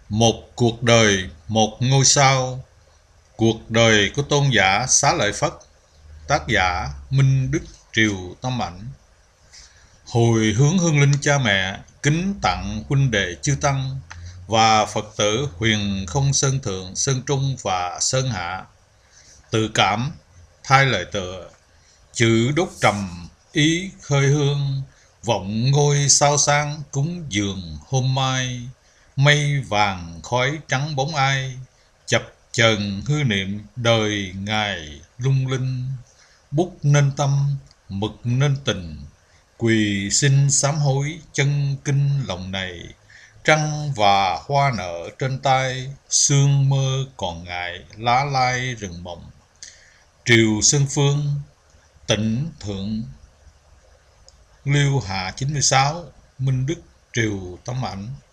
Một cuộc đời, một ngôi sao. Cuộc đời của tôn giả Xá Lợi Phất. Tác giả Minh Đức Triều Tâm Ảnh. Hồi hướng hương linh cha mẹ, kính tặng huynh đệ chư tăng và Phật tử Huyền Không Sơn Thượng, Sơn Trung và Sơn Hạ. Tự cảm, thay lời tựa, chữ đốt trầm, ý khơi hương, vọng ngôi sao sáng cúng dường hôm mai. Mây vàng khói trắng bóng ai, chập chờn hư niệm đời ngài lung linh. Bút nên tâm, mực nên tình, quỳ xin sám hối chân kinh lòng này. Trăng và hoa nở trên tay, sương mơ còn ngại lá lai rừng mộng. Triều Sơn Phương, tỉnh Thượng Liêu Hạ 96, Minh Đức Triều Tâm Ảnh.